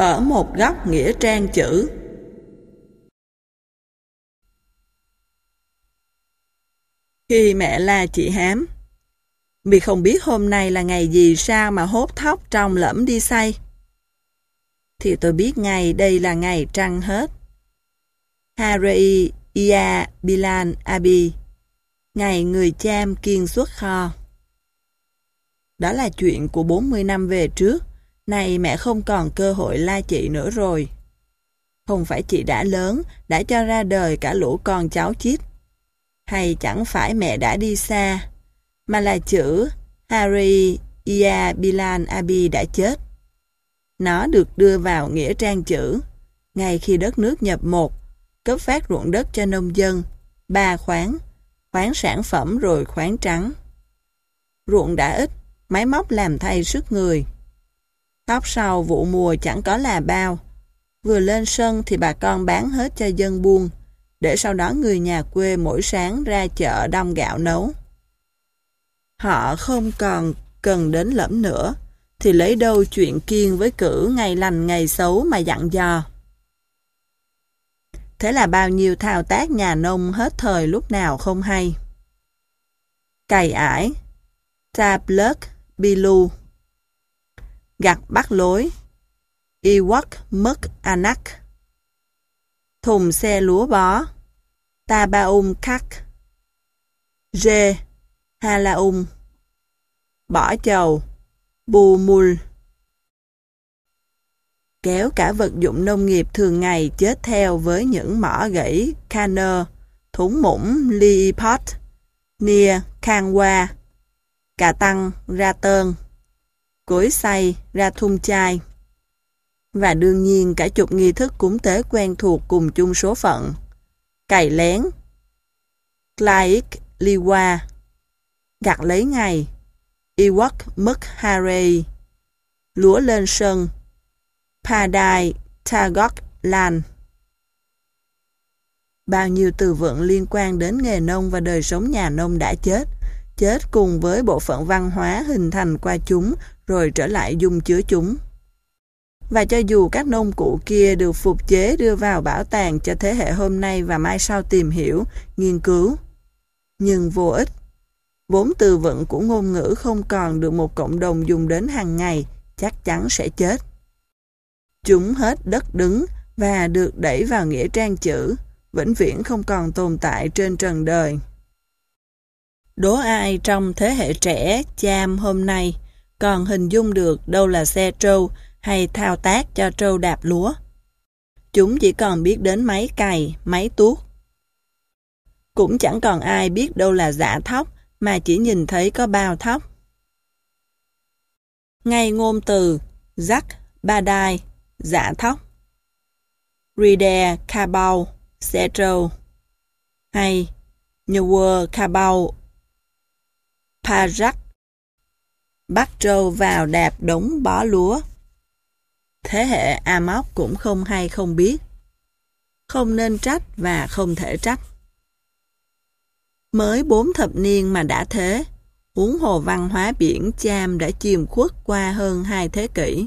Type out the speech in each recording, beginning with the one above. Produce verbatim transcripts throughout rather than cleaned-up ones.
Ở một góc nghĩa trang chữ. Khi mẹ la chị Hám: "Mì không biết hôm nay là ngày gì sao mà hốt thóc trong lẫm đi xay?" Thì tôi biết ngay đây là ngày trăng hết. Harei Ia Bilan Abi, ngày người cham kiêng xuất kho. Đó là chuyện của bốn mươi năm về trước. Này mẹ không còn cơ hội la chị nữa rồi. Không phải chị đã lớn, đã cho ra đời cả lũ con cháu chít. Hay chẳng phải mẹ đã đi xa, mà là chữ Harei Ia Bilan Abi đã chết. Nó được đưa vào nghĩa trang chữ ngay khi đất nước nhập một, cấp phát ruộng đất cho nông dân, ba khoáng, khoáng sản phẩm rồi khoáng trắng. Ruộng đã ít, máy móc làm thay sức người. Thóc sau vụ mùa chẳng có là bao. Vừa lên sân thì bà con bán hết cho dân buôn, để sau đó người nhà quê mỗi sáng ra chợ đong gạo nấu. Họ không còn cần đến lẫm nữa, thì lấy đâu chuyện kiêng với cử ngày lành ngày xấu mà dặn dò. Thế là bao nhiêu thao tác nhà nông hết thời lúc nào không hay. Cày ải, tạp lớt, bilu. Gặt bắt lối, iwak mất anak. Thùng xe lúa bó, tabaum khắc. Rê, halaum. Bỏ chầu, bù mul. Kéo cả vật dụng nông nghiệp thường ngày chết theo với những mỏ gãy canner, thúng mũng liipot, nia khang qua, cà tăng ra tơn, cối xay ra thung chai. Và đương nhiên cả chục nghi thức cúng tế quen thuộc cùng chung số phận. Cày lén, Klaik liwa, gặt lấy ngày, Iwak mất harei, lúa lên sân, Padai Tagok Lan. Bao nhiêu từ vựng liên quan đến nghề nông và đời sống nhà nông đã chết, chết cùng với bộ phận văn hóa hình thành qua chúng rồi trở lại dung chứa chúng. Và cho dù các nông cụ kia được phục chế đưa vào bảo tàng cho thế hệ hôm nay và mai sau tìm hiểu, nghiên cứu, nhưng vô ích. Vốn từ vựng của ngôn ngữ không còn được một cộng đồng dùng đến hàng ngày, chắc chắn sẽ chết. Chúng hết đất đứng và được đẩy vào nghĩa trang chữ, vĩnh viễn không còn tồn tại trên trần đời. Đố ai trong thế hệ trẻ cham hôm nay còn hình dung được đâu là xe trâu hay thao tác cho trâu đạp lúa. Chúng chỉ còn biết đến máy cày, máy tuốt. Cũng chẳng còn ai biết đâu là giã thóc mà chỉ nhìn thấy có bao thóc. Ngay ngôn từ Zak, Badai, giã thóc, Ride, Kabau, xe trâu, hay Nhuwa, Kabau, Pajak, bắt trâu vào đạp đống bó lúa. Thế hệ Amok cũng không hay không biết. Không nên trách và không thể trách. Mới bốn thập niên mà đã thế, huống hồ văn hóa biển cham đã chìm khuất qua hơn hai thế kỷ.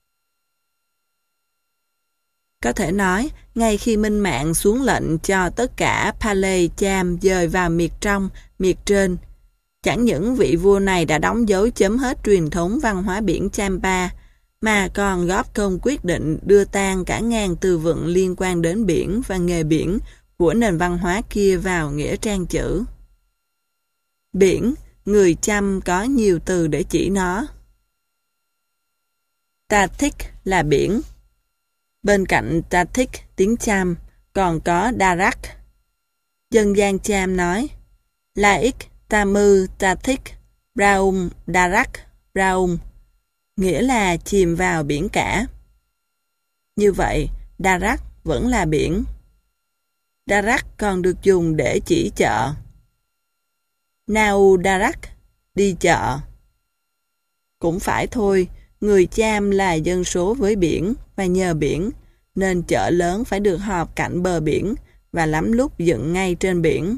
Có thể nói, ngay khi Minh Mạng xuống lệnh cho tất cả Palay cham dời vào miệt trong, miệt trên, chẳng những vị vua này đã đóng dấu chấm hết truyền thống văn hóa biển Champa, mà còn góp công quyết định đưa tan cả ngàn từ vựng liên quan đến biển và nghề biển của nền văn hóa kia vào nghĩa trang chữ. Biển, người Chăm có nhiều từ để chỉ nó. Tatik là biển. Bên cạnh Tatik tiếng Cham còn có Darak. Dân gian Cham nói Laik Tamu Tatik Raum Darak Raum, nghĩa là chìm vào biển cả. Như vậy, Darak vẫn là biển. Darak còn được dùng để chỉ chợ. Nau Darak, đi chợ. Cũng phải thôi, người Cham là dân số với biển và nhờ biển, nên chợ lớn phải được họp cạnh bờ biển và lắm lúc dựng ngay trên biển.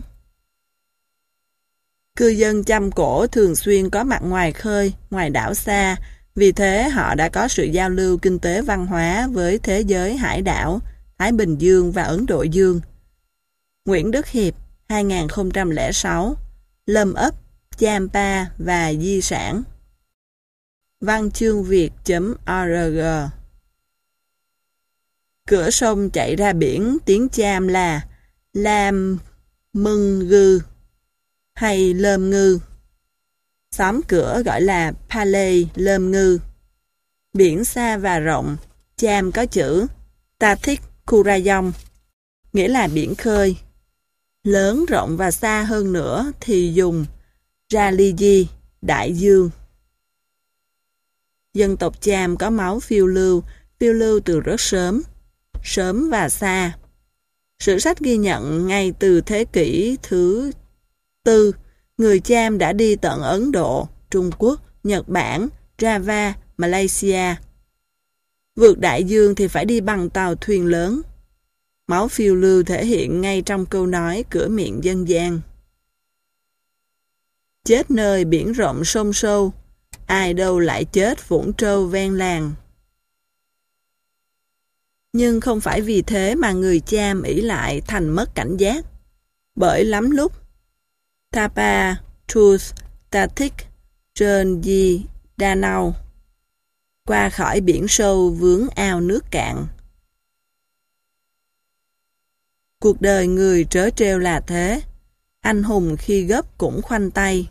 Cư dân Chăm Cổ thường xuyên có mặt ngoài khơi, ngoài đảo xa, Vì thế họ đã có sự giao lưu kinh tế văn hóa với thế giới hải đảo, Thái Bình Dương và Ấn Độ Dương. Nguyễn Đức Hiệp, hai nghìn không trăm lẻ sáu, Lâm ấp, Champa và di sản. Văn chương Việt.org. Cửa sông chạy ra biển tiếng Cham là Lam Mưng Ngư hay Lơm Ngư. Xóm cửa gọi là Palay Lơm Ngư. Biển xa và rộng, Cham có chữ Tathik Kurayong, nghĩa là biển khơi. Lớn, rộng và xa hơn nữa thì dùng Raliji, đại dương. Dân tộc Cham có máu phiêu lưu, phiêu lưu từ rất sớm, sớm và xa. Sử sách ghi nhận ngay từ thế kỷ thứ tư, người Cham đã đi tận Ấn Độ, Trung Quốc, Nhật Bản, Java, Malaysia. Vượt đại dương thì phải đi bằng tàu thuyền lớn. Máu phiêu lưu thể hiện ngay trong câu nói cửa miệng dân gian. Chết nơi biển rộng sông sâu, ai đâu lại chết vũng trâu ven làng. Nhưng không phải vì thế mà người Cham ỷ lại thành mất cảnh giác. Bởi lắm lúc Thapa, Tooth, Tathik, Trơn Di, Danau, qua khỏi biển sâu vướng ao nước cạn. Cuộc đời người trớ trêu là thế, anh hùng khi gấp cũng khoanh tay.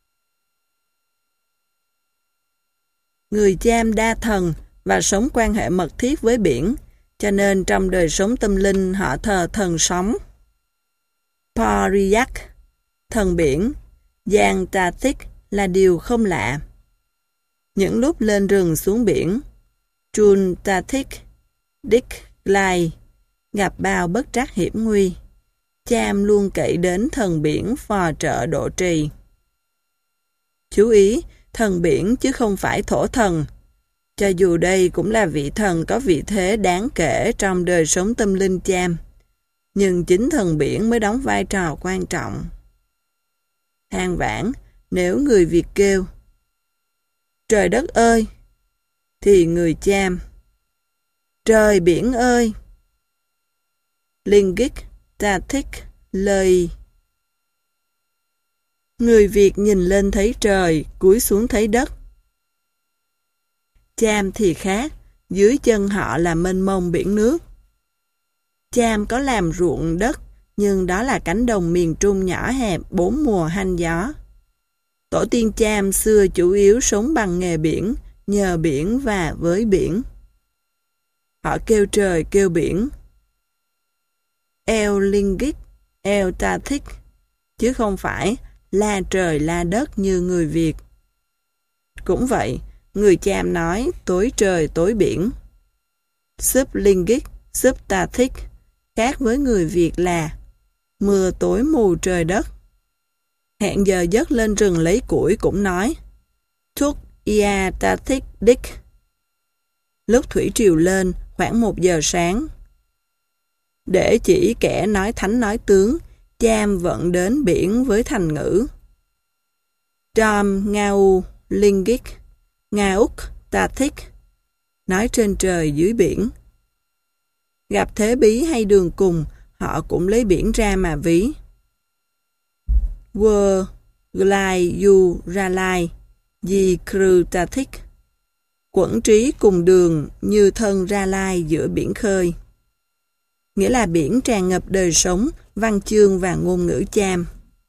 Người Cham đa thần và sống quan hệ mật thiết với biển, cho nên trong đời sống tâm linh họ thờ thần sóng. Poriyak, thần biển, Giang Tathik là điều không lạ. Những lúc lên rừng xuống biển, Chun Tathik, Dik Lai, gặp bao bất trắc hiểm nguy, Cham luôn cậy đến thần biển phò trợ độ trì. Chú ý, thần biển chứ không phải thổ thần. Cho dù đây cũng là vị thần có vị thế đáng kể trong đời sống tâm linh Cham, nhưng chính thần biển mới đóng vai trò quan trọng. Than vãn, nếu người Việt kêu trời đất ơi, thì người Cham trời biển ơi. Lingik, Tathik, lời. Người Việt nhìn lên thấy trời, cúi xuống thấy đất. Cham thì khác, dưới chân họ là mênh mông biển nước. Cham có làm ruộng đất, nhưng đó là cánh đồng miền Trung nhỏ hẹp bốn mùa hanh gió. Tổ tiên Cham xưa chủ yếu sống bằng nghề biển, nhờ biển và với biển. Họ kêu trời kêu biển. El Lingik, El Tathik, chứ không phải la trời la đất như người Việt. Cũng vậy, người Cham nói tối trời tối biển. Sup Lingik, Sup Tathik, khác với người Việt là mưa tối mù trời đất. Hẹn giờ giấc lên rừng lấy củi cũng nói Thúc Ia Tathik Dik. Lúc thủy triều lên khoảng một giờ sáng. Để chỉ kẻ nói thánh nói tướng, Cham vận đến biển với thành ngữ Dom Ngau Lingik, Ngauk Tathik, nói trên trời dưới biển. Gặp thế bí hay đường cùng, họ cũng lấy biển ra mà ví. Wơ Glai Yu Ralai, Di Kru Tathik, quẩn trí cùng đường như thân Ra Lai giữa biển khơi. Nghĩa là biển tràn ngập đời sống, văn chương và ngôn ngữ Cham.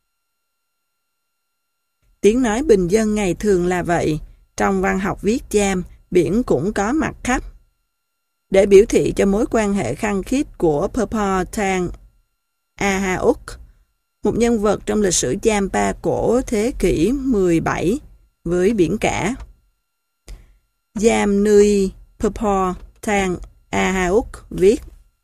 Tiếng nói bình dân ngày thường là vậy, trong văn học viết Cham, biển cũng có mặt khắp. Để biểu thị cho mối quan hệ khăng khít của Purpo Thang Ahauk, một nhân vật trong lịch sử Champa cổ thế kỷ mười bảy với biển cả. Giam Nui Purpo Thang Ahauk viết: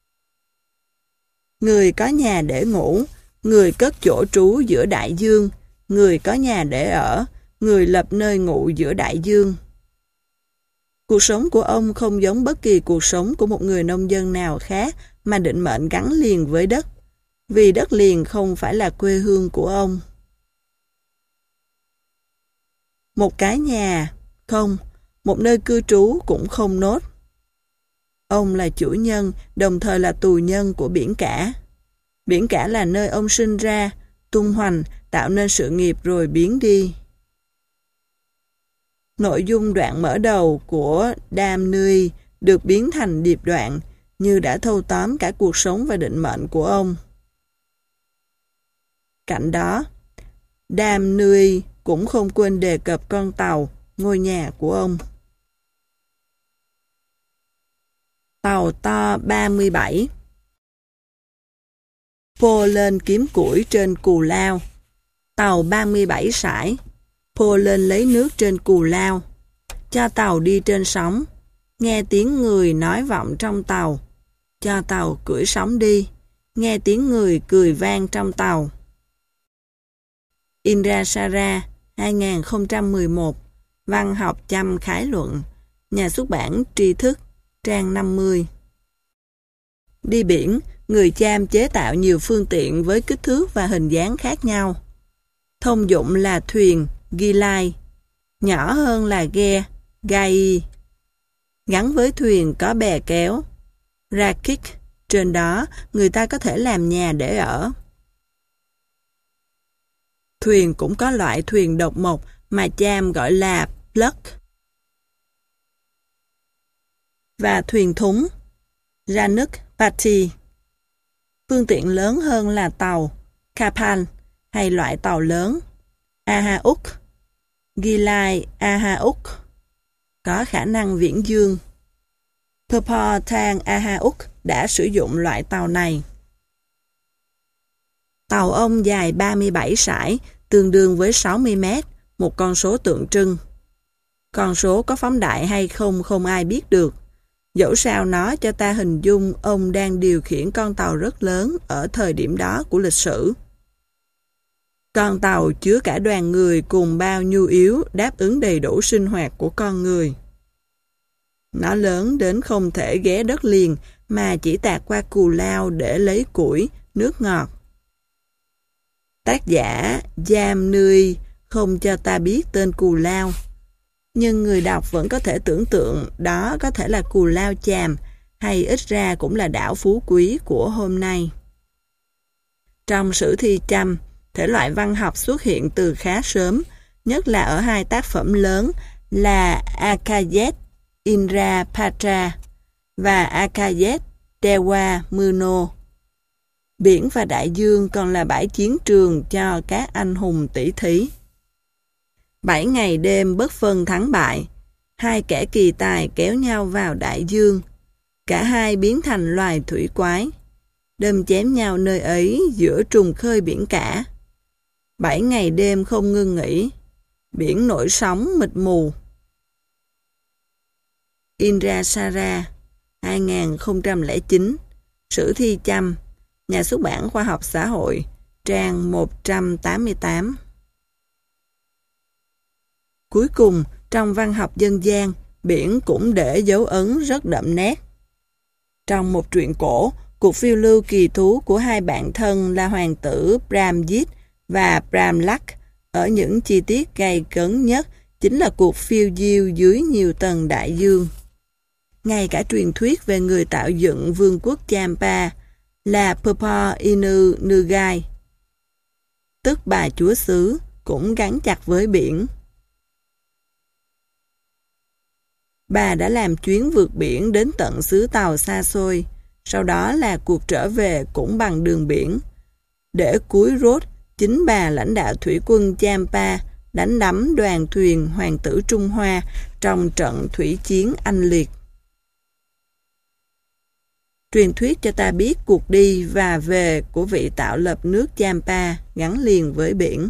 người có nhà để ngủ, người cất chỗ trú giữa đại dương, người có nhà để ở, người lập nơi ngụ giữa đại dương. Cuộc sống của ông không giống bất kỳ cuộc sống của một người nông dân nào khác mà định mệnh gắn liền với đất, vì đất liền không phải là quê hương của ông. Một cái nhà, không, một nơi cư trú cũng không nốt. Ông là chủ nhân, đồng thời là tù nhân của biển cả. Biển cả là nơi ông sinh ra, tung hoành, tạo nên sự nghiệp rồi biến đi. Nội dung đoạn mở đầu của Đam Nui được biến thành điệp đoạn, như đã thâu tóm cả cuộc sống và định mệnh của ông. Cạnh đó, Đam Nui cũng không quên đề cập con tàu, ngôi nhà của ông. Tàu to ba mươi bảy. Pô lên kiếm củi trên cù lao. Tàu ba mươi bảy sải. Pô lên lấy nước trên cù lao. Cho tàu đi trên sóng. Nghe tiếng người nói vọng trong tàu. Cho tàu cưỡi sóng đi. Nghe tiếng người cười vang trong tàu. Indrasara, hai nghìn không trăm mười một. Văn học chăm khái luận. Nhà xuất bản Tri Thức, trang năm mươi. Đi biển, người Cham chế tạo nhiều phương tiện với kích thước và hình dáng khác nhau. Thông dụng là thuyền, gilai, nhỏ hơn là ghe, gai. Gắn với thuyền có bè kéo, rakik, trên đó người ta có thể làm nhà để ở. Thuyền cũng có loại thuyền độc mộc mà Cham gọi là plug. Và thuyền thúng, Ranuk Pati. Phương tiện lớn hơn là tàu, Kapal, hay loại tàu lớn, Ahauk, Gilai Ahauk, có khả năng viễn dương. Purpo Thang Ahauk đã sử dụng loại tàu này. Tàu ông dài ba mươi bảy sải, tương đương với sáu mươi mét, một con số tượng trưng. Con số có phóng đại hay không không ai biết được. Dẫu sao nó cho ta hình dung ông đang điều khiển con tàu rất lớn ở thời điểm đó của lịch sử. Con tàu chứa cả đoàn người cùng bao nhu yếu đáp ứng đầy đủ sinh hoạt của con người. Nó lớn đến không thể ghé đất liền mà chỉ tạt qua cù lao để lấy củi, nước ngọt. Tác giả Đam Nui không cho ta biết tên cù lao, nhưng người đọc vẫn có thể tưởng tượng đó có thể là cù lao Chàm, hay ít ra cũng là đảo phú quý của hôm nay. Trong sử thi Chăm, thể loại văn học xuất hiện từ khá sớm, nhất là ở hai tác phẩm lớn là Akayet Indrapatra và Akayet Dewa Muno. Biển và đại dương còn là bãi chiến trường cho các anh hùng tỷ thí. Bảy ngày đêm bất phân thắng bại, hai kẻ kỳ tài kéo nhau vào đại dương, cả hai biến thành loài thủy quái, đâm chém nhau nơi ấy giữa trùng khơi biển cả. Bảy ngày đêm không ngưng nghỉ, biển nổi sóng mịt mù. Indrasara, hai nghìn không trăm lẻ chín, Sử thi Chăm, Nhà xuất bản Khoa học Xã hội, trang một trăm tám mươi tám. Cuối cùng, trong văn học dân gian, biển cũng để dấu ấn rất đậm nét. Trong một truyện cổ, cuộc phiêu lưu kỳ thú của hai bạn thân là hoàng tử Pramjit và Pramlak ở những chi tiết gay cấn nhất chính là cuộc phiêu diêu dưới nhiều tầng đại dương. Ngay cả truyền thuyết về người tạo dựng vương quốc Champa là Purpo Inu Nugai, tức bà chúa xứ, cũng gắn chặt với biển. Bà đã làm chuyến vượt biển đến tận xứ Tàu xa xôi, sau đó là cuộc trở về cũng bằng đường biển. Để cuối rốt, chính bà lãnh đạo thủy quân Champa đánh đắm đoàn thuyền hoàng tử Trung Hoa trong trận thủy chiến anh liệt. Truyền thuyết cho ta biết cuộc đi và về của vị tạo lập nước Champa gắn liền với biển.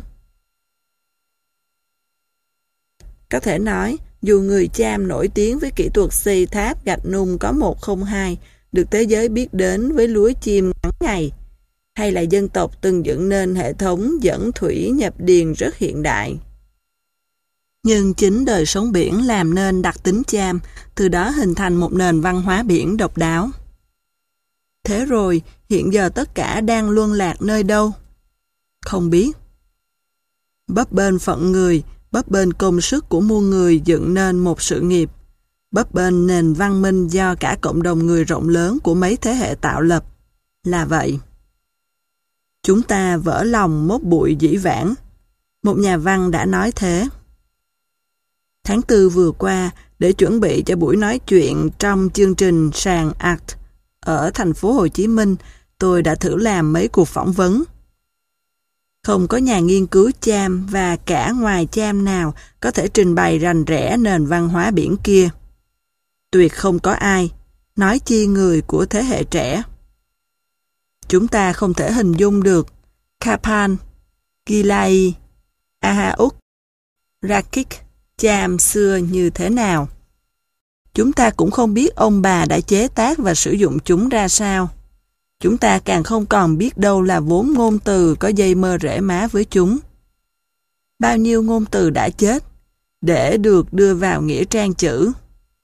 Có thể nói, dù người Cham nổi tiếng với kỹ thuật xây tháp gạch nung có một không hai, được thế giới biết đến với lúa chim ngắn ngày, hay là dân tộc từng dựng nên hệ thống dẫn thủy nhập điền rất hiện đại. Nhưng chính đời sống biển làm nên đặc tính Cham, từ đó hình thành một nền văn hóa biển độc đáo. Thế rồi, hiện giờ tất cả đang luân lạc nơi đâu? Không biết. Bấp bênh phận người, bấp bênh công sức của muôn người dựng nên một sự nghiệp, bấp bênh nền văn minh do cả cộng đồng người rộng lớn của mấy thế hệ tạo lập. Là vậy. Chúng ta vỡ lòng mốt bụi dĩ vãng. Một nhà văn đã nói thế. Tháng tư vừa qua, để chuẩn bị cho buổi nói chuyện trong chương trình Sàn Art ở thành phố Hồ Chí Minh, tôi đã thử làm mấy cuộc phỏng vấn. Không có nhà nghiên cứu Cham và cả ngoài Cham nào có thể trình bày rành rẽ nền văn hóa biển kia. Tuyệt không có ai, nói chi người của thế hệ trẻ. Chúng ta không thể hình dung được Kapan, Gilai, Ahauk, Rakik, Cham xưa như thế nào. Chúng ta cũng không biết ông bà đã chế tác và sử dụng chúng ra sao. Chúng ta càng không còn biết đâu là vốn ngôn từ có dây mơ rễ má với chúng. Bao nhiêu ngôn từ đã chết để được đưa vào nghĩa trang chữ.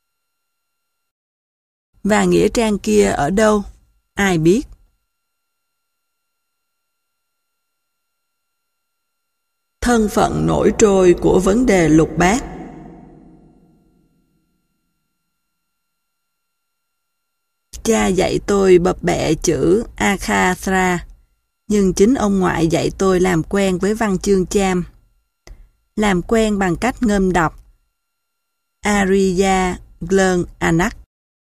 Và nghĩa trang kia ở đâu? Ai biết? Thân phận nổi trôi của vấn đề lục bát. Cha dạy tôi bập bẹ chữ Akhathra, nhưng chính ông ngoại dạy tôi làm quen với văn chương Cham. Làm quen bằng cách ngâm đọc Arya Glern Anak.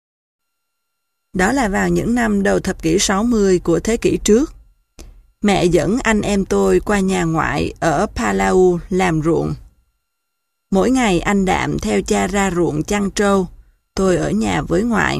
Đó là vào những năm đầu thập kỷ sáu mươi của thế kỷ trước. Mẹ dẫn anh em tôi qua nhà ngoại ở Palau làm ruộng. Mỗi ngày anh Đạm theo cha ra ruộng chăn trâu, tôi ở nhà với ngoại.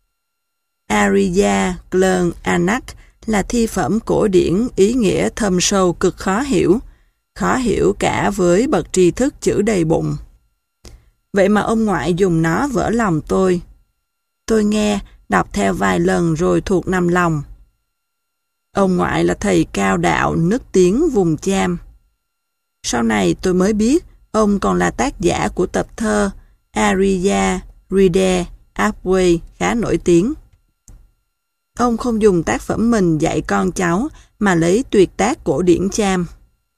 Arya Glern Anak là thi phẩm cổ điển ý nghĩa thâm sâu cực khó hiểu, khó hiểu cả với bậc tri thức chữ đầy bụng. Vậy mà ông ngoại dùng nó vỡ lòng tôi. Tôi nghe, đọc theo vài lần rồi thuộc nằm lòng. Ông ngoại là thầy cao đạo nức tiếng vùng Cham. Sau này tôi mới biết ông còn là tác giả của tập thơ Arya Ride Apwe khá nổi tiếng. Ông không dùng tác phẩm mình dạy con cháu mà lấy tuyệt tác cổ điển Cham.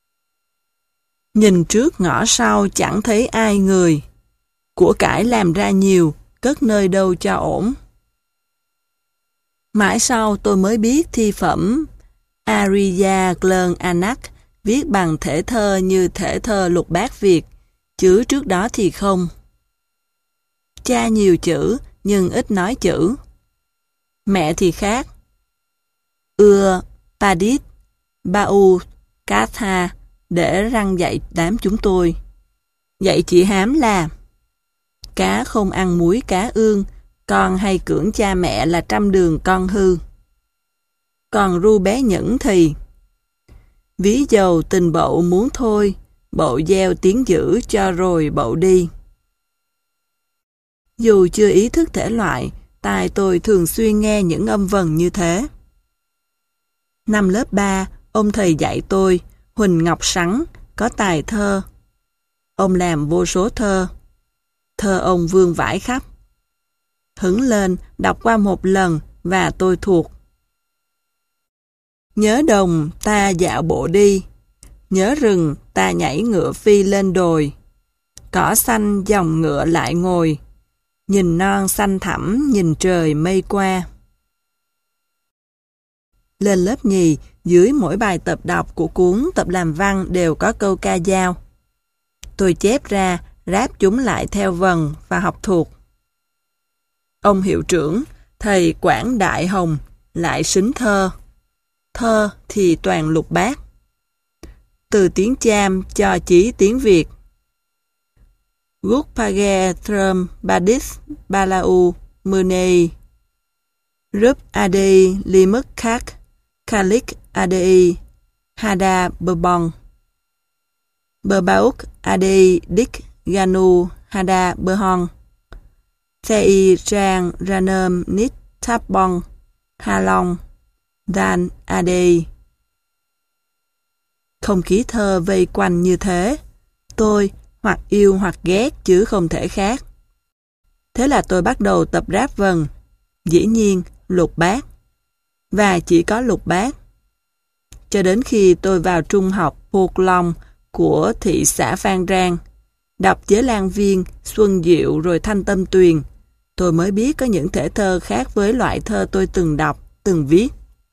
Nhìn trước ngõ sau chẳng thấy ai người. Của cải làm ra nhiều, cất nơi đâu cho ổn. Mãi sau tôi mới biết thi phẩm Arya Glern Anak viết bằng thể thơ như thể thơ lục bát Việt, chứ trước đó thì không. Cha nhiều chữ nhưng ít nói chữ. Mẹ thì khác. Ưa, Padit, Bau, Katha để răng dạy đám chúng tôi. Dạy chị Hám là cá không ăn muối cá ương, con hay cưỡng cha mẹ là trăm đường con hư. Còn ru bé Nhẫn thì ví dầu tình bậu muốn thôi, bậu gieo tiếng dữ cho rồi bậu đi. Dù chưa ý thức thể loại, tai tôi thường xuyên nghe những âm vần như thế. Năm lớp ba, ông thầy dạy tôi, Huỳnh Ngọc Sắn, có tài thơ. Ông làm vô số thơ. Thơ ông vương vãi khắp. Hứng lên, đọc qua một lần và tôi thuộc. Nhớ đồng ta dạo bộ đi, nhớ rừng ta nhảy ngựa phi lên đồi. Cỏ xanh dòng ngựa lại ngồi, nhìn non xanh thẳm nhìn trời mây qua. Lên lớp nhì, dưới mỗi bài tập đọc của cuốn tập làm văn đều có câu ca dao. Tôi chép ra, ráp chúng lại theo vần và học thuộc. Ông hiệu trưởng, thầy Quảng Đại Hồng, lại xính thơ. Thơ thì toàn lục bát. Từ tiếng Cham cho chí tiếng Việt. Gukpage Thrum Badis Balau Munei Rup Adi Limuk Kak Kalik Adi Hada Bebong Bebauk Adi Dik Ganu Hada Behong Thei Rang Ranum Nit Tapbong Halong Dan Adi. Không khí thơ vây quanh như thế, tôi hoặc yêu hoặc ghét chứ không thể khác. Thế là tôi bắt đầu tập ráp vần, dĩ nhiên lục bát, và chỉ có lục bát. Cho đến khi tôi vào trung học Phúc Long của thị xã Phan Rang, Đọc Chế Lan Viên, Xuân Diệu rồi Thanh Tâm Tuyền, tôi mới biết có những thể thơ khác với loại thơ tôi từng đọc, từng viết.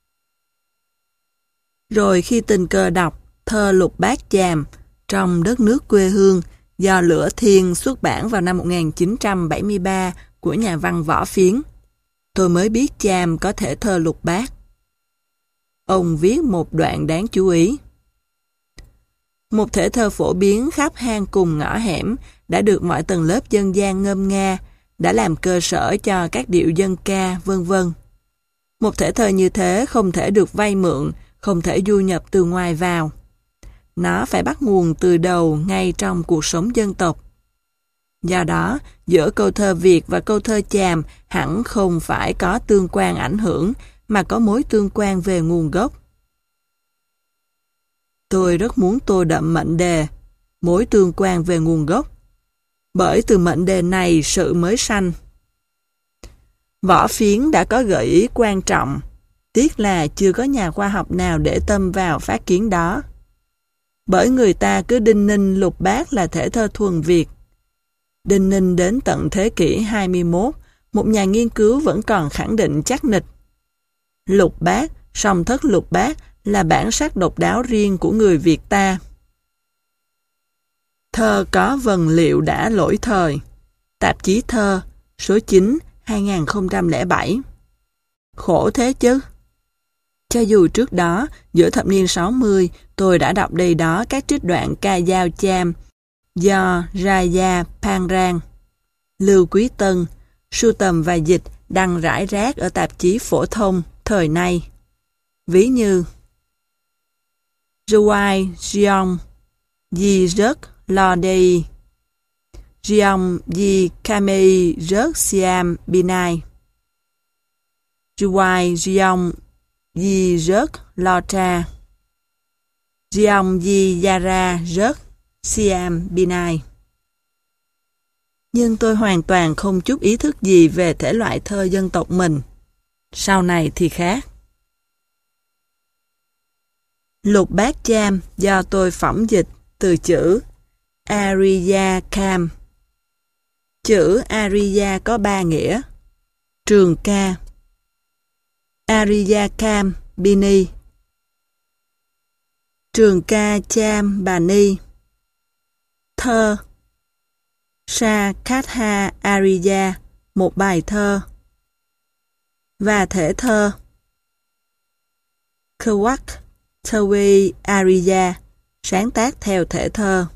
Rồi khi tình cờ đọc thơ Lục Bát Chàm trong đất nước quê hương do Lửa Thiên xuất bản vào năm một nghìn chín trăm bảy mươi ba của nhà văn Võ Phiến, tôi mới biết Chàm có thể thơ lục bát. Ông viết một đoạn đáng chú ý. Một thể thơ phổ biến khắp hang cùng ngõ hẻm đã được mọi tầng lớp dân gian ngâm nga, đã làm cơ sở cho các điệu dân ca, vân vân. Một thể thơ như thế không thể được vay mượn, không thể du nhập từ ngoài vào. Nó phải bắt nguồn từ đầu ngay trong cuộc sống dân tộc. Do đó, giữa câu thơ Việt và câu thơ Chàm hẳn không phải có tương quan ảnh hưởng, mà có mối tương quan về nguồn gốc. Tôi rất muốn tô đậm mệnh đề, mối tương quan về nguồn gốc, bởi từ mệnh đề này sự mới sanh. Võ Phiến đã có gợi ý quan trọng, tiếc là chưa có nhà khoa học nào để tâm vào phát kiến đó. Bởi người ta cứ đinh ninh lục bát là thể thơ thuần Việt. Đinh ninh đến tận thế kỷ hai mươi mốt, một nhà nghiên cứu vẫn còn khẳng định chắc nịch. Lục bát, song thất lục bát là bản sắc độc đáo riêng của người Việt ta. Thơ có vần liệu đã lỗi thời. Tạp chí Thơ, số chín, hai nghìn không trăm lẻ bảy. Khổ thế chứ. Cho dù trước đó, giữa thập niên sáu mươi, tôi đã đọc đây đó các trích đoạn ca dao Cham do Raja Pangrang, Lưu Quý Tân, sưu tầm và dịch đăng rải rác ở tạp chí phổ thông thời nay. Ví như Ruai Jiong Di Rớt Lo Dei, Jiong Di Kamei Rớt Siam Binai, Ruai Jiong Di Rớt Lo Tra, Jiong Di Yara Rớt Siam Binai. Nhưng tôi hoàn toàn không chút ý thức gì về thể loại thơ dân tộc mình. Sau này thì khác. Lục Bát Cham do tôi phỏng dịch từ chữ Ariya Kam. Chữ Ariya có ba nghĩa. Trường ca, Ariya Kam Bini, Trường ca Cham Bani, thơ Sakatha Ariya, một bài thơ, và thể thơ Kawak Tawi Ariya, sáng tác theo thể thơ.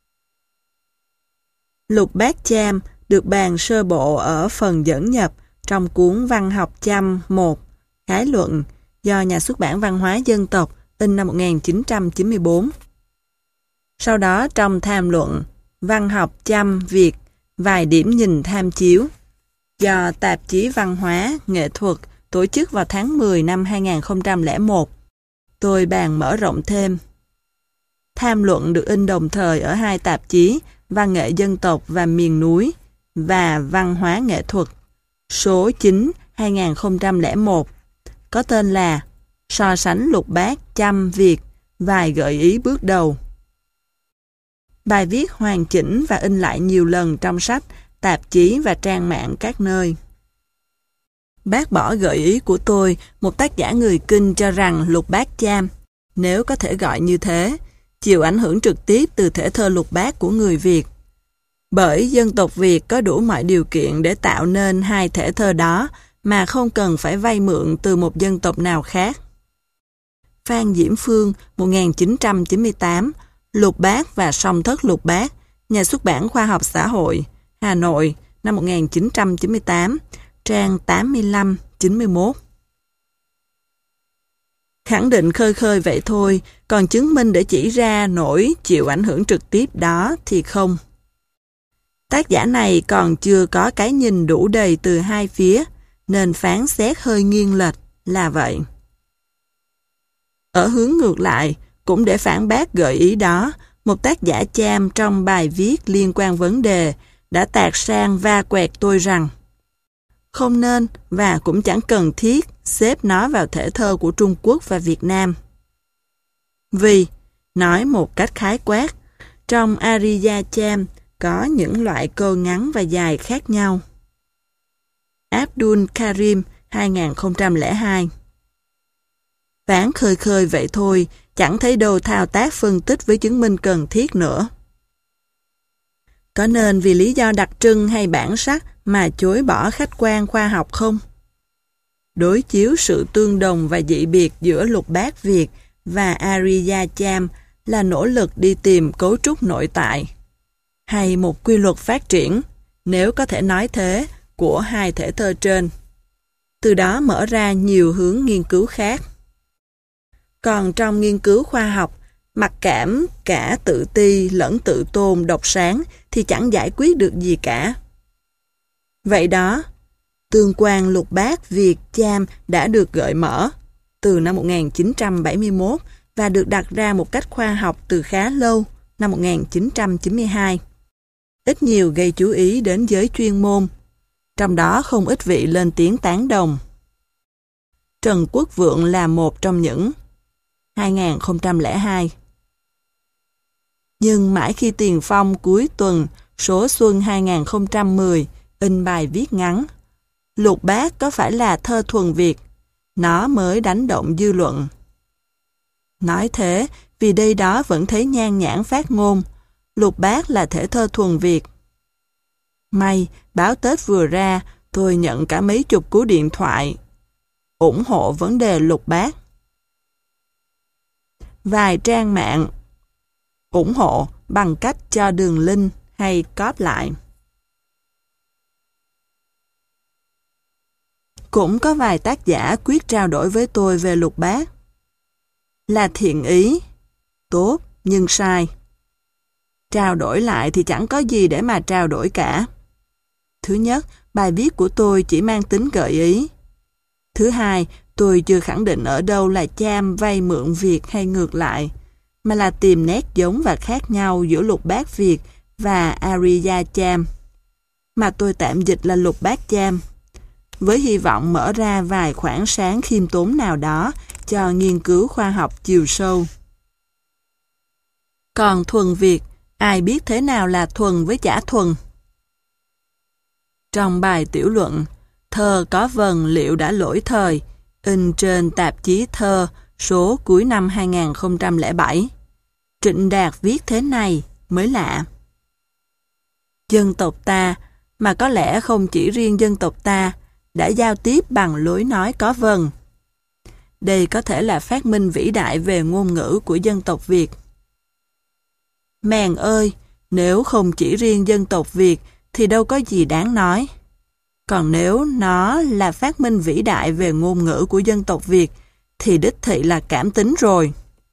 Lục Bát Cham được bàn sơ bộ ở phần dẫn nhập trong cuốn Văn học Chăm một, khái luận do Nhà xuất bản Văn hóa Dân tộc in năm một nghìn chín trăm chín mươi tư. Sau đó trong tham luận Văn học Chăm Việt, vài điểm nhìn tham chiếu do tạp chí Văn hóa, Nghệ thuật tổ chức vào tháng mười năm hai nghìn không trăm lẻ một, tôi bàn mở rộng thêm. Tham luận được in đồng thời ở hai tạp chí Văn nghệ dân tộc và miền núi và Văn hóa nghệ thuật, số chín hai nghìn không trăm lẻ một, có tên là So sánh lục bát Chăm Việt, vài gợi ý bước đầu. Bài viết hoàn chỉnh và in lại nhiều lần trong sách, tạp chí và trang mạng các nơi. Bác bỏ gợi ý của tôi, một tác giả người Kinh cho rằng lục bát Cham, nếu có thể gọi như thế, chịu ảnh hưởng trực tiếp từ thể thơ lục bát của người Việt. Bởi dân tộc Việt có đủ mọi điều kiện để tạo nên hai thể thơ đó mà không cần phải vay mượn từ một dân tộc nào khác. Phan Diễm Phương, một nghìn chín trăm chín mươi tám, Lục Bát và Song Thất Lục Bát, Nhà xuất bản Khoa học Xã hội, Hà Nội, năm một nghìn chín trăm chín mươi tám, trang tám mươi lăm chín mươi mốt. Khẳng định khơi khơi vậy thôi, còn chứng minh để chỉ ra nổi chịu ảnh hưởng trực tiếp đó thì không. Tác giả này còn chưa có cái nhìn đủ đầy từ hai phía, nên phán xét hơi nghiêng lệch là vậy. Ở hướng ngược lại, cũng để phản bác gợi ý đó, một tác giả Cham trong bài viết liên quan vấn đề đã tạt sang va quẹt tôi rằng không nên và cũng chẳng cần thiết xếp nó vào thể thơ của Trung Quốc và Việt Nam. Vì, nói một cách khái quát, trong Ariya Cham có những loại câu ngắn và dài khác nhau. Abdul Karim hai nghìn không trăm lẻ hai. Tán khơi khơi vậy thôi, chẳng thấy đâu thao tác phân tích với chứng minh cần thiết nữa. Có nên vì lý do đặc trưng hay bản sắc mà chối bỏ khách quan khoa học không? Đối chiếu sự tương đồng và dị biệt giữa lục bát Việt và Ariya Cham là nỗ lực đi tìm cấu trúc nội tại, hay một quy luật phát triển, nếu có thể nói thế, của hai thể thơ trên. Từ đó mở ra nhiều hướng nghiên cứu khác. Còn trong nghiên cứu khoa học, mặc cảm cả tự ti lẫn tự tôn độc sáng thì chẳng giải quyết được gì cả. Vậy đó, tương quan lục bát Việt Cham đã được gợi mở từ năm một nghìn chín trăm bảy mươi mốt và được đặt ra một cách khoa học từ khá lâu, năm một nghìn chín trăm chín mươi hai. Ít nhiều gây chú ý đến giới chuyên môn, trong đó không ít vị lên tiếng tán đồng. Trần Quốc Vượng là một trong những. hai nghìn không trăm lẻ hai. Nhưng mãi khi Tiền Phong cuối tuần số xuân hai nghìn không trăm mười in bài viết ngắn Lục bát có phải là thơ thuần Việt, nó mới đánh động dư luận. Nói thế vì đây đó vẫn thấy nhan nhản phát ngôn lục bát là thể thơ thuần Việt. May, báo Tết vừa ra, tôi nhận cả mấy chục cú điện thoại ủng hộ vấn đề lục bát. Vài trang mạng ủng hộ bằng cách cho đường link hay copy lại. Cũng có vài tác giả quyết trao đổi với tôi về lục bát. Là thiện ý, tốt nhưng sai. Trao đổi lại thì chẳng có gì để mà trao đổi cả. Thứ nhất, bài viết của tôi chỉ mang tính gợi ý. Thứ hai, tôi chưa khẳng định ở đâu là Cham vay mượn Việt hay ngược lại, mà là tìm nét giống và khác nhau giữa lục bát Việt và Ariya Cham, mà tôi tạm dịch là lục bát Cham, với hy vọng mở ra vài khoảng sáng khiêm tốn nào đó cho nghiên cứu khoa học chiều sâu. Còn thuần Việt, ai biết thế nào là thuần với chả thuần? Trong bài tiểu luận, thơ có vần liệu đã lỗi thời, in trên tạp chí thơ số cuối năm hai nghìn không trăm lẻ bảy, Trịnh Đạt viết thế này mới lạ. Dân tộc ta, mà có lẽ không chỉ riêng dân tộc ta, đã giao tiếp bằng lối nói có vần. Đây có thể là phát minh vĩ đại về ngôn ngữ của dân tộc Việt. Mèn ơi, nếu không chỉ riêng dân tộc Việt thì đâu có gì đáng nói. Còn nếu nó là phát minh vĩ đại về ngôn ngữ của dân tộc Việt thì đích thị là cảm tính rồi.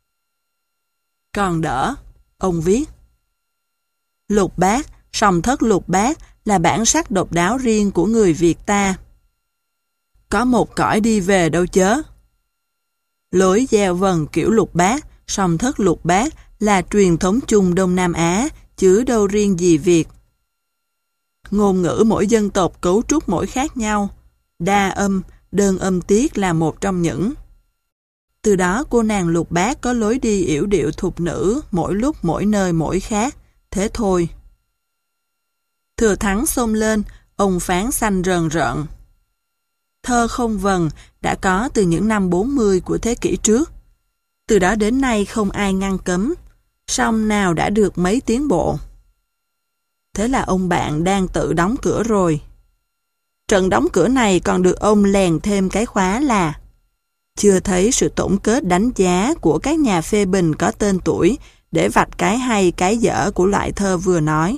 Còn đỡ, ông viết. Lục bát, song thất lục bát là bản sắc độc đáo riêng của người Việt ta. Có một cõi đi về đâu chớ. Lối gieo vần kiểu lục bát, song thất lục bát là truyền thống chung Đông Nam Á, chứ đâu riêng gì Việt. Ngôn ngữ mỗi dân tộc cấu trúc mỗi khác nhau. Đa âm, đơn âm tiết là một trong những. Từ đó cô nàng lục bát có lối đi yểu điệu thục nữ, mỗi lúc mỗi nơi mỗi khác. Thế thôi. Thừa Thắng xông lên, ông phán xanh rờn rợn. Thơ không vần đã có từ những năm bốn mươi của thế kỷ trước. Từ đó đến nay không ai ngăn cấm, song nào đã được mấy tiến bộ. Thế là ông bạn đang tự đóng cửa rồi. Trận đóng cửa này còn được ông lèn thêm cái khóa là chưa thấy sự tổng kết đánh giá của các nhà phê bình có tên tuổi để vạch cái hay cái dở của loại thơ vừa nói.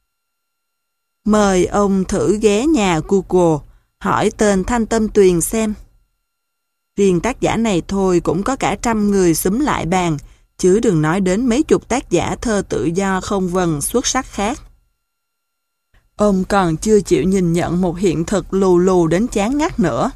Mời ông thử ghé nhà Google, hỏi tên Thanh Tâm Tuyền xem. Riêng tác giả này thôi cũng có cả trăm người xúm lại bàn, chứ đừng nói đến mấy chục tác giả thơ tự do không vần xuất sắc khác. Ông còn chưa chịu nhìn nhận một hiện thực lù lù đến chán ngắt nữa.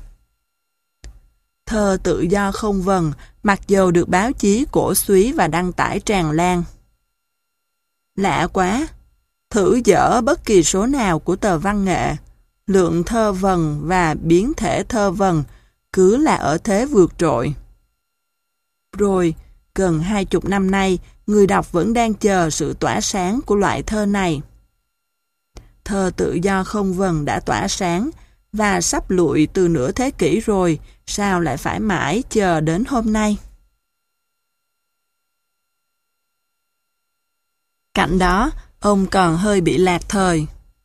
Thơ tự do không vần, mặc dầu được báo chí cổ suý và đăng tải tràn lan. Lạ quá, thử dở bất kỳ số nào của tờ văn nghệ, lượng thơ vần và biến thể thơ vần cứ là ở thế vượt trội. Rồi, gần hai chục năm nay, người đọc vẫn đang chờ sự tỏa sáng của loại thơ này. thơ tự do không vần đã tỏa sáng và sắp lụi từ nửa thế kỷ rồi, sao lại phải mãi chờ đến hôm nay? Cạnh đó, ông còn hơi bị lạc thời.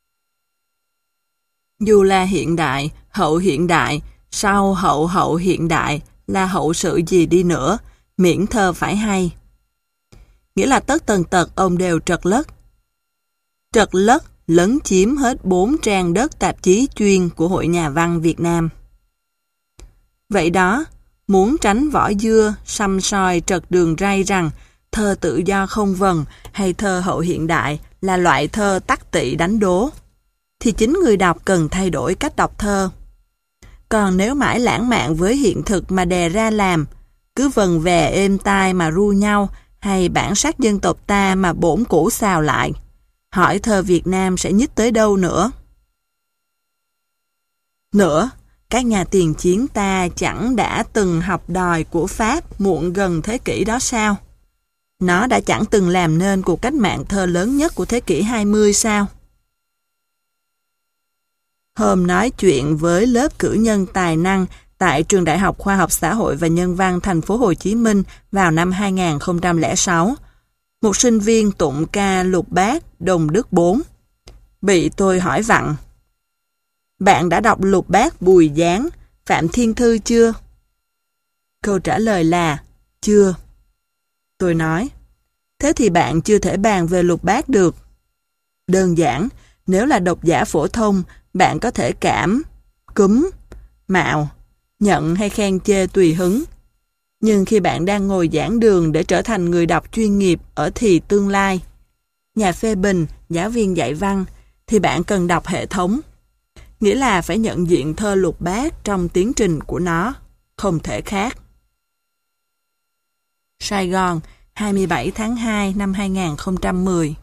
Dù là hiện đại, hậu hiện đại, sau hậu hậu hiện đại là hậu sự gì đi nữa, miễn thơ phải hay. Nghĩa là tất tần tật ông đều trật lất. Trật lất lấn chiếm hết bốn trang đất tạp chí chuyên của Hội Nhà văn Việt Nam. Vậy đó, muốn tránh vỏ dưa, xăm soi trật đường ray rằng thơ tự do không vần hay thơ hậu hiện đại là loại thơ tắc tị đánh đố, thì chính người đọc cần thay đổi cách đọc thơ. Còn nếu mãi lãng mạn với hiện thực mà đè ra làm, cứ vần về êm tai mà ru nhau, hay bản sắc dân tộc ta mà bổn cũ xào lại, hỏi thơ Việt Nam sẽ nhích tới đâu nữa? Nữa, các nhà tiền chiến ta chẳng đã từng học đòi của Pháp muộn gần thế kỷ đó sao? Nó đã chẳng từng làm nên cuộc cách mạng thơ lớn nhất của thế kỷ hai mươi sao? Hôm nói chuyện với lớp cử nhân tài năng tại Trường Đại học Khoa học Xã hội và Nhân văn thành phố Hồ Chí Minh vào năm hai nghìn không trăm lẻ sáu, một sinh viên tụng ca lục bát Đồng Đức bốn, bị tôi hỏi vặn: "Bạn đã đọc lục bát Bùi Giáng, Phạm Thiên Thư chưa?" Câu trả lời là chưa. Tôi nói: "Thế thì bạn chưa thể bàn về lục bát được. Đơn giản, nếu là độc giả phổ thông, bạn có thể cảm, cúm, mạo, nhận hay khen chê tùy hứng. Nhưng khi bạn đang ngồi giảng đường để trở thành người đọc chuyên nghiệp ở thì tương lai, nhà phê bình, giáo viên dạy văn, thì bạn cần đọc hệ thống. Nghĩa là phải nhận diện thơ lục bát trong tiến trình của nó, không thể khác." Sài Gòn, hai mươi bảy tháng hai năm hai nghìn không trăm mười.